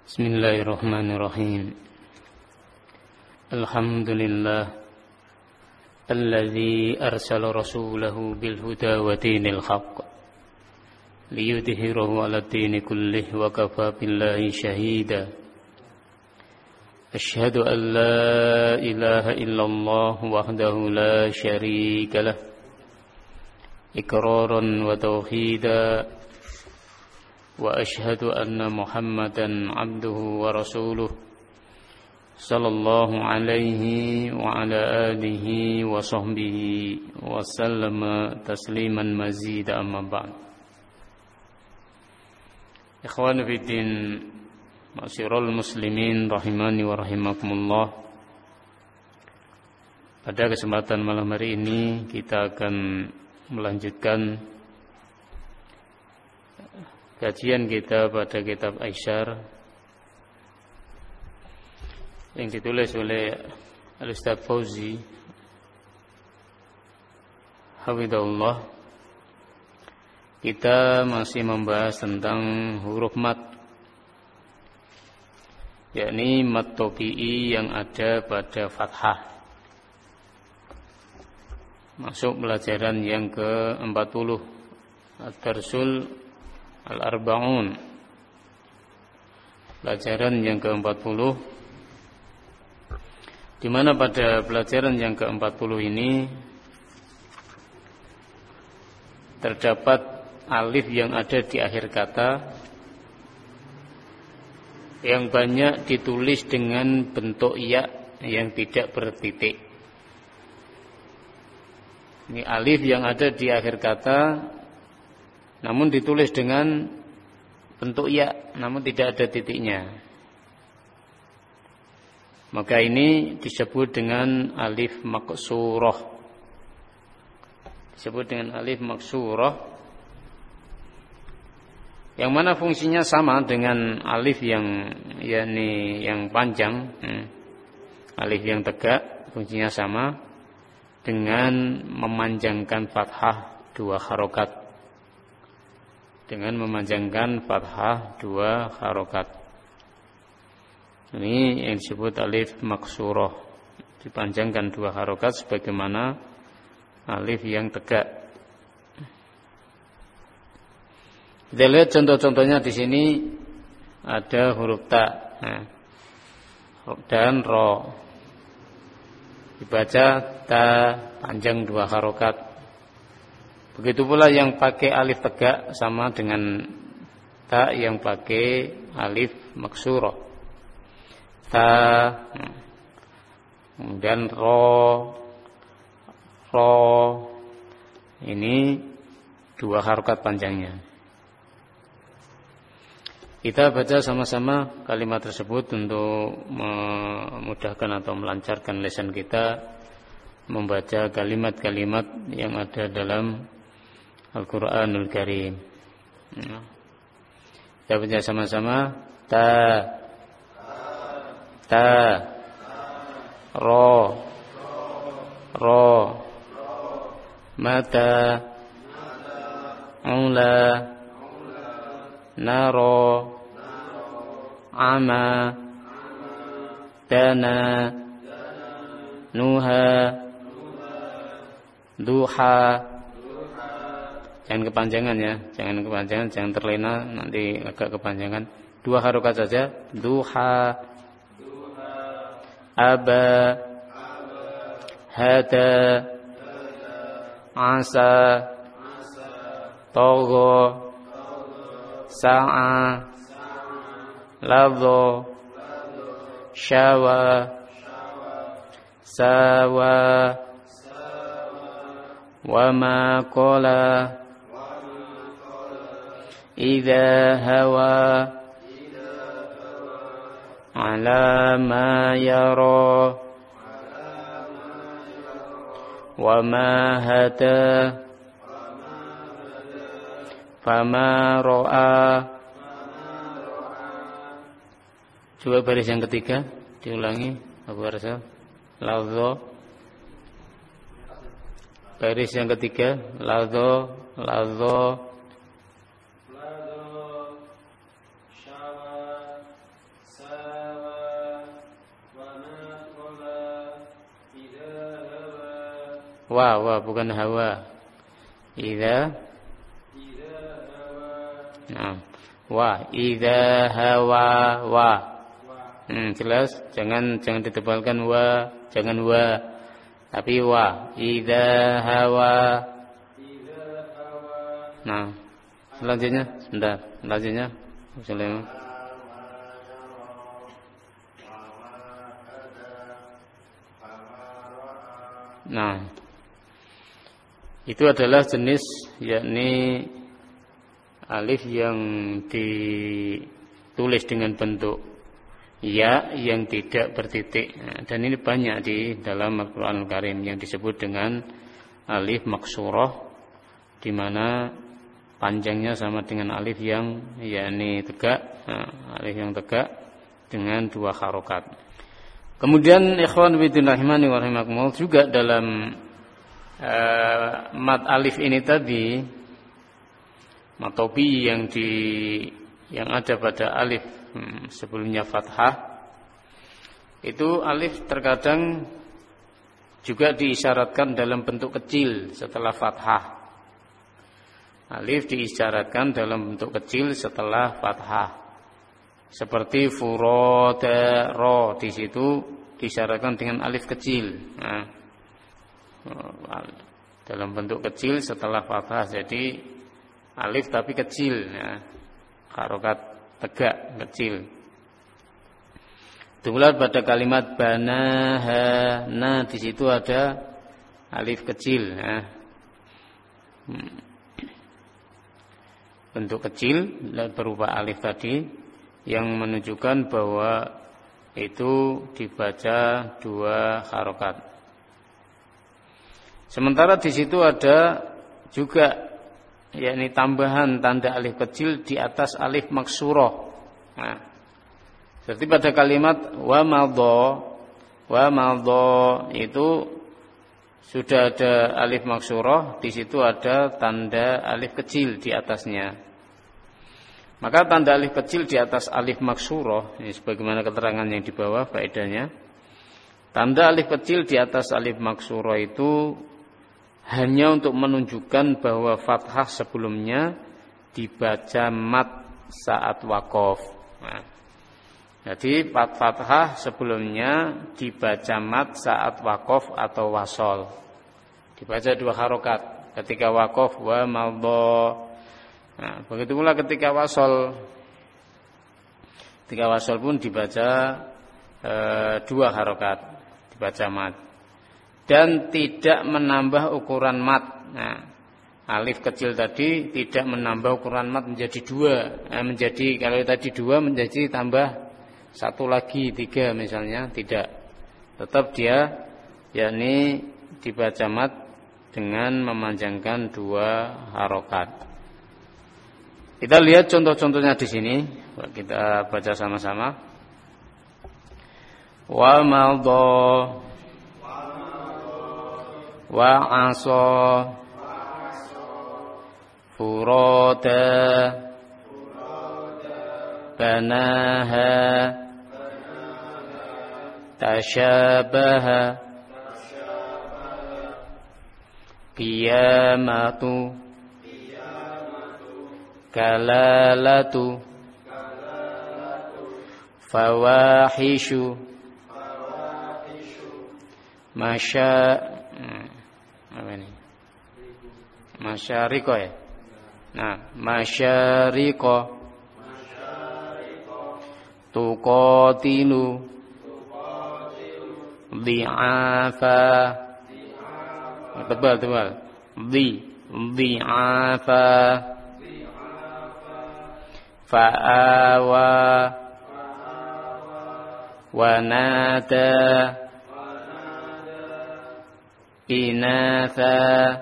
Bismillahirrahmanirrahim. Alhamdulillah alladzi arsala rasulahu bil huda wa dinil haqq liyudhhirahu 'ala ad-dini kullih wa kafa billahi shahida. Asyhadu an la ilaha illallah wahdahu la syarika lah iqraran wa tauhida. Wa ashhadu anna Muhammadan abduhu wa rasuluh sallallahu alaihi wa ala alihi wa sahbihi wa sallama tasliman mazida amma ba'd. Ikhwan fiddin, ma'asyiral muslimin rahimani wa rahimakumullah. Pada kesempatan malam hari ini kita akan melanjutkan kajian kita pada kitab Aisyar yang ditulis oleh Al-Ustaz Fauzi hafizahullah. Kita masih membahas tentang huruf mat, yakni mat tabi'i yang ada pada fathah. Masuk pelajaran yang ke-40, Ad-Darsul Al-Arba'un, pelajaran yang ke-40, di mana pada pelajaran yang ke-40 ini terdapat alif yang ada di akhir kata yang banyak ditulis dengan bentuk ya yang tidak bertitik. Ini alif yang ada di akhir kata namun ditulis dengan bentuk ya, namun tidak ada titiknya. Maka ini disebut dengan alif maksurah. Disebut dengan alif maksurah, yang mana fungsinya sama dengan alif yang panjang. Alif yang tegak fungsinya sama dengan memanjangkan fathah 2 harokat. Dengan memanjangkan fathah 2 harokat. Ini yang disebut alif maksurah, dipanjangkan 2 harokat sebagaimana alif yang tegak. Kita lihat contoh-contohnya di sini. Ada huruf ta dan ro, dibaca ta panjang 2 harokat. Begitu pula yang pakai alif tegak sama dengan ta yang pakai alif maksurah. Ta, kemudian ro, ini 2 harokat panjangnya. Kita baca sama-sama kalimat tersebut untuk memudahkan atau melancarkan lesan kita membaca kalimat-kalimat yang ada dalam Al-Quranul Karim. Kita baca sama-sama. Ta, ro, mata, ula, naro, ama, dana, nuha, duha. Jangan kepanjangan ya, jangan terlena, nanti agak kepanjangan. 2 harokat saja. Duha, aba, hada, asa, togo, sa'a, ladho, syawa, sawa, wama kola, idza hawa, ala ma yara, wa ma hada, fama ra'a. Coba baris yang ketiga diulangi, Abu Arsal. Ladho, baris yang ketiga, ladho, Wa bukan hawa. Idza nah, wa idza hawa wa. Jelas, jangan ditebalkan wa, jangan wa. Tapi wa idza hawa. Nah, selanjutnya sebentar, selanjutnya Muslim. Nah, itu adalah jenis yakni alif yang ditulis dengan bentuk ya yang tidak bertitik. Nah, dan ini banyak di dalam Al-Qur'anul Karim yang disebut dengan alif maksurah, di mana panjangnya sama dengan alif yang yakni tegak. Nah, alif yang tegak dengan 2 harokat. Kemudian ikhwan fillah rahimani wa rahimakumullah, juga dalam mat alif ini tadi, matobi yang ada pada alif sebelumnya fathah, itu alif terkadang juga diisyaratkan dalam bentuk kecil setelah fathah. Alif diisyaratkan dalam bentuk kecil setelah fathah. Seperti furoda ro, di situ disyaratkan dengan alif kecil. Nah, dalam bentuk kecil setelah fathah, jadi alif tapi kecil, ya, harokat tegak kecil. Itulah pada kalimat banaha, nah di situ ada alif kecil, ya. Bentuk kecil berupa alif tadi yang menunjukkan bahwa itu dibaca 2 harokat. Sementara di situ ada juga yakni tambahan tanda alif kecil di atas alif maksurah. Nah, seperti pada kalimat wa madha itu sudah ada alif maksurah, di situ ada tanda alif kecil di atasnya. Maka tanda alif kecil di atas alif maksurah, ini sebagaimana keterangan yang di bawah faedahnya. Tanda alif kecil di atas alif maksurah itu hanya untuk menunjukkan bahwa fathah sebelumnya dibaca mat saat waqaf. Nah, jadi fathah sebelumnya dibaca mat saat waqaf atau wasol. Dibaca 2 harokat ketika waqaf wa madha. Nah, begitu pula ketika wasol. Ketika wasol pun dibaca 2 harokat, dibaca mat. Dan tidak menambah ukuran mat. Nah, alif kecil tadi tidak menambah ukuran mat menjadi 2. Menjadi, kalau tadi 2 menjadi tambah 1 lagi 3 misalnya, tidak. Tetap dia yakni dibaca mat dengan memanjangkan 2 harokat. Kita lihat contoh-contohnya di sini. Kita baca sama-sama. Wa madha wa asa furoda banaha tashabaha qiyamatu kalalatu fawahishu apa ini? Masyariqo ya. Nah, masyariqo tuqatilu dhi'afa, tebal dhi'afa fa'awa wanada inatha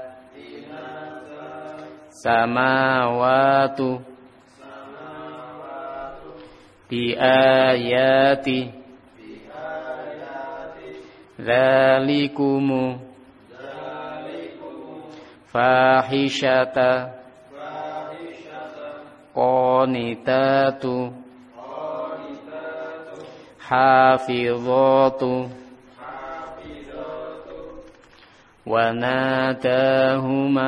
samawatu biayati dzalikumu fahishata qanitatu hafizatu وناداهما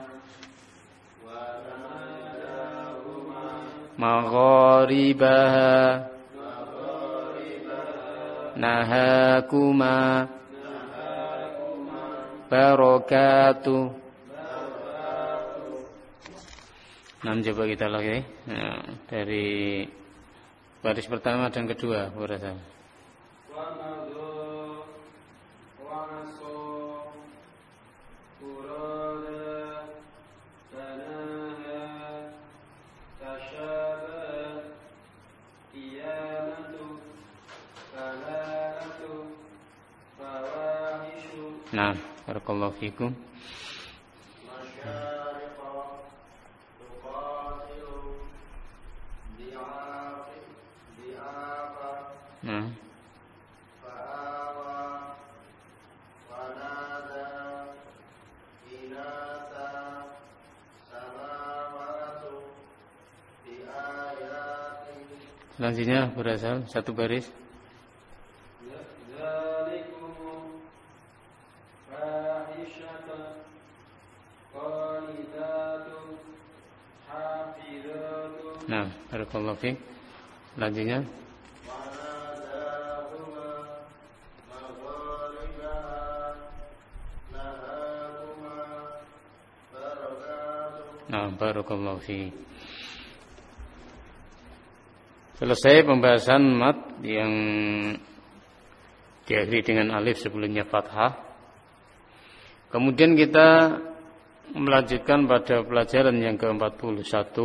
مغاربها نهاكما barakatuh. Nah, coba kita lagi dari baris pertama dan kedua, berasa. Nah, barakallahu fikum. Nah. Selanjutnya berasal satu baris. Nah, barakallahu fiik. Selanjutnya nah, barakallahu fiik. Selesai pembahasan mat yang diakhiri dengan alif sebelumnya fathah. Kemudian kita melanjutkan pada pelajaran yang ke-41,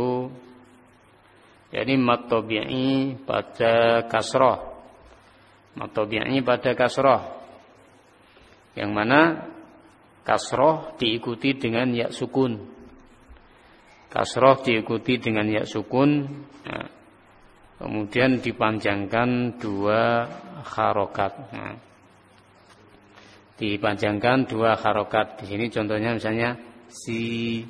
yakni mat tabi'i pada kasrah. Mat tabi'i pada kasrah, yang mana kasrah diikuti dengan ya sukun. Kasrah diikuti dengan ya sukun. Nah, kemudian dipanjangkan dua harokat. Nah, dipanjangkan dua harokat. Di sini contohnya misalnya si,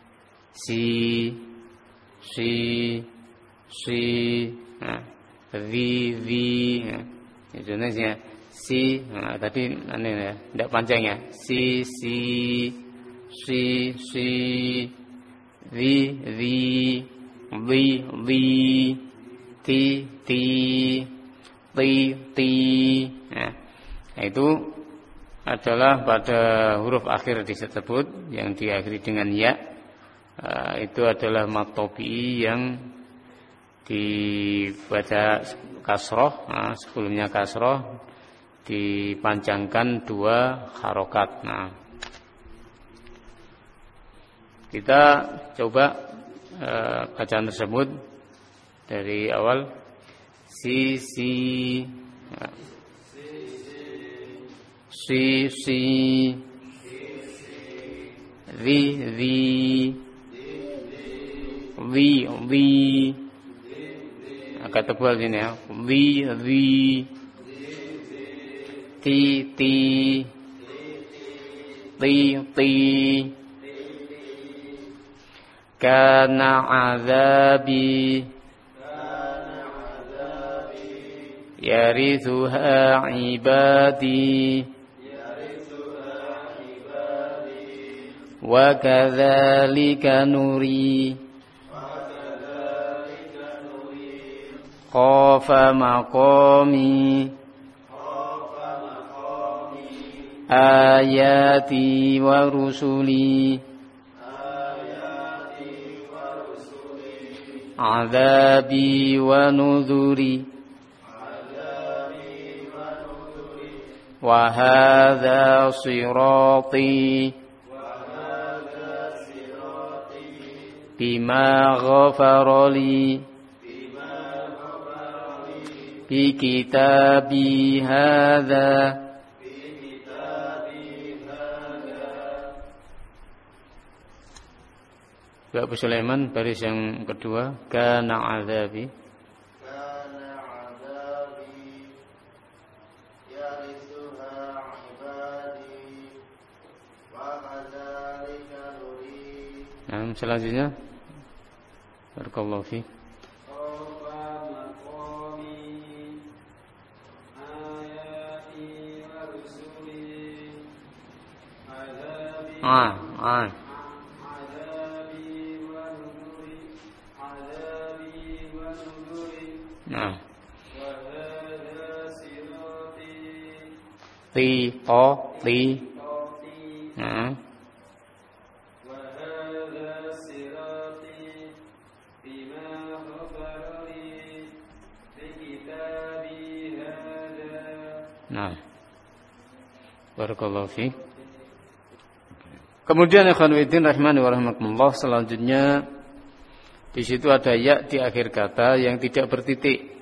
nah, vi. Nah, contohnya si. Nah, tadi aneh ya, tidak panjang ya. Si, vi, ti. Nah, itu adalah pada huruf akhir disebut yang diakhiri dengan ya. Itu adalah mat tabi'i yang dibaca kasroh. Nah, sebelumnya kasroh dipanjangkan dua harokat. Nah, kita coba bacaan tersebut dari awal. Si, vi. Agak tebal sini ya. Vi. Ti. Kana azabi yarithuha ibadi wa kadzalika nuri khafa maqami ayati wa rusuli azabi wa nuzuri wa hadza sirati bima ghafara li bi kitabi hadza. Abu Sulaiman baris yang kedua, kana azabi yarithuha ibadi wa kadzalika nuri. Nah, selanjutnya barakallahu fi Nah. Ti to ti. Nah. Nah. Barakallahu fiik. Kemudian ikhwan fillah rahimani wa rahimakumullah, selanjutnya di situ ada ya di akhir kata yang tidak bertitik.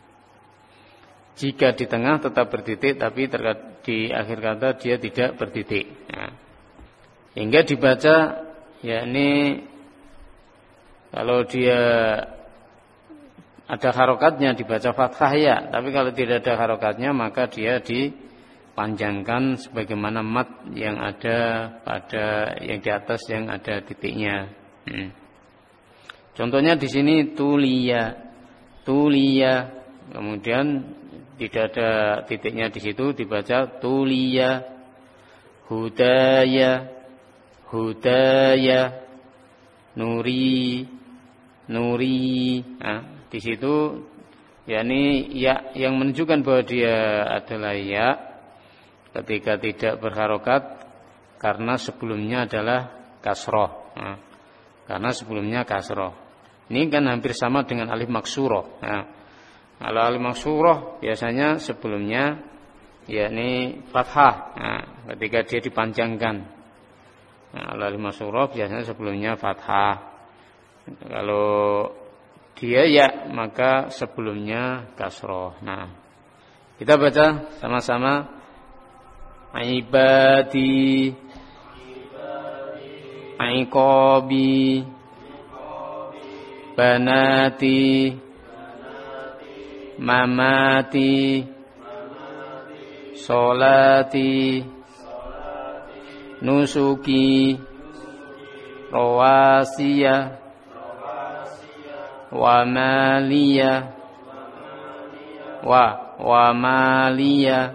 Jika di tengah tetap bertitik, tapi di akhir kata dia tidak bertitik. Nah, hingga dibaca, yakni kalau dia ada harokatnya dibaca fathah ya, tapi kalau tidak ada harokatnya maka dia dipanjangkan sebagaimana mat yang ada pada yang di atas yang ada titiknya. Contohnya di sini tulia, kemudian tidak ada titiknya di situ dibaca tulia, hudaya, nuri. Nah, di situ yakni ya yang menunjukkan bahwa dia adalah ya ketika tidak berharokat karena sebelumnya adalah kasroh. Nah, karena sebelumnya kasroh. Ini kan hampir sama dengan alif maksuroh. Nah, kalau alif maksuroh biasanya sebelumnya yakni fathah. Nah, ketika dia dipanjangkan. Nah, kalau alif maksuroh biasanya sebelumnya fathah. Kalau dia ya maka sebelumnya kasroh. Nah, kita baca sama-sama. Ibadi, iqabi, banati, mamati, solati, nusuki, rawasiyah, wa maliyah, wa maliyah,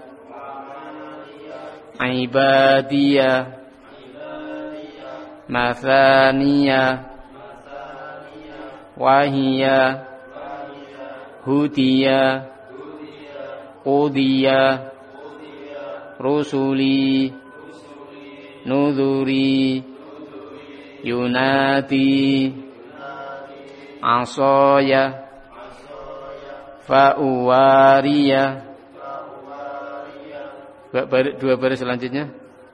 ibadiyah, mathaniyah, wahiyah, hudiyah, qudiyah, rusuli, nudhuri, yunati, asaya, fa'uwariyah. Dua baris selanjutnya.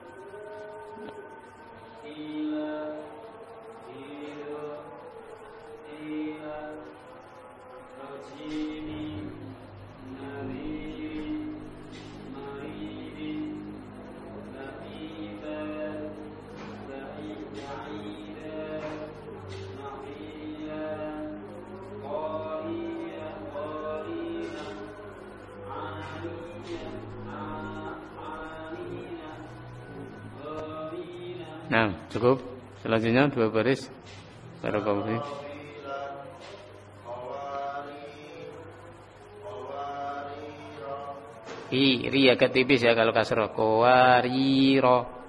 Nah, cukup. Selanjutnya dua baris. Barakallahu fiik. Ri agak tipis ya kalau kasroh. Qawariro.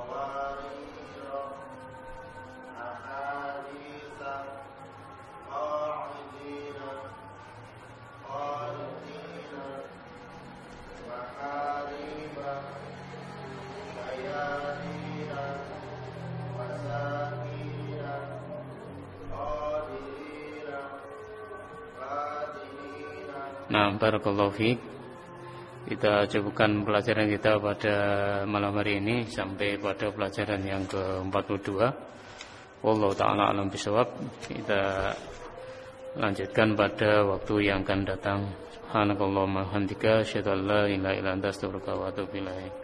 Nah, barakallahu fiik. Kita cukupkan pelajaran kita pada malam hari ini sampai pada pelajaran yang ke-42. Wallahu ta'ala alam bisawab. Kita lanjutkan pada waktu yang akan datang. Subhanakallahumma hamdika asyhadu an la ilaha illa anta astaghfiruka wa atubu ilaik.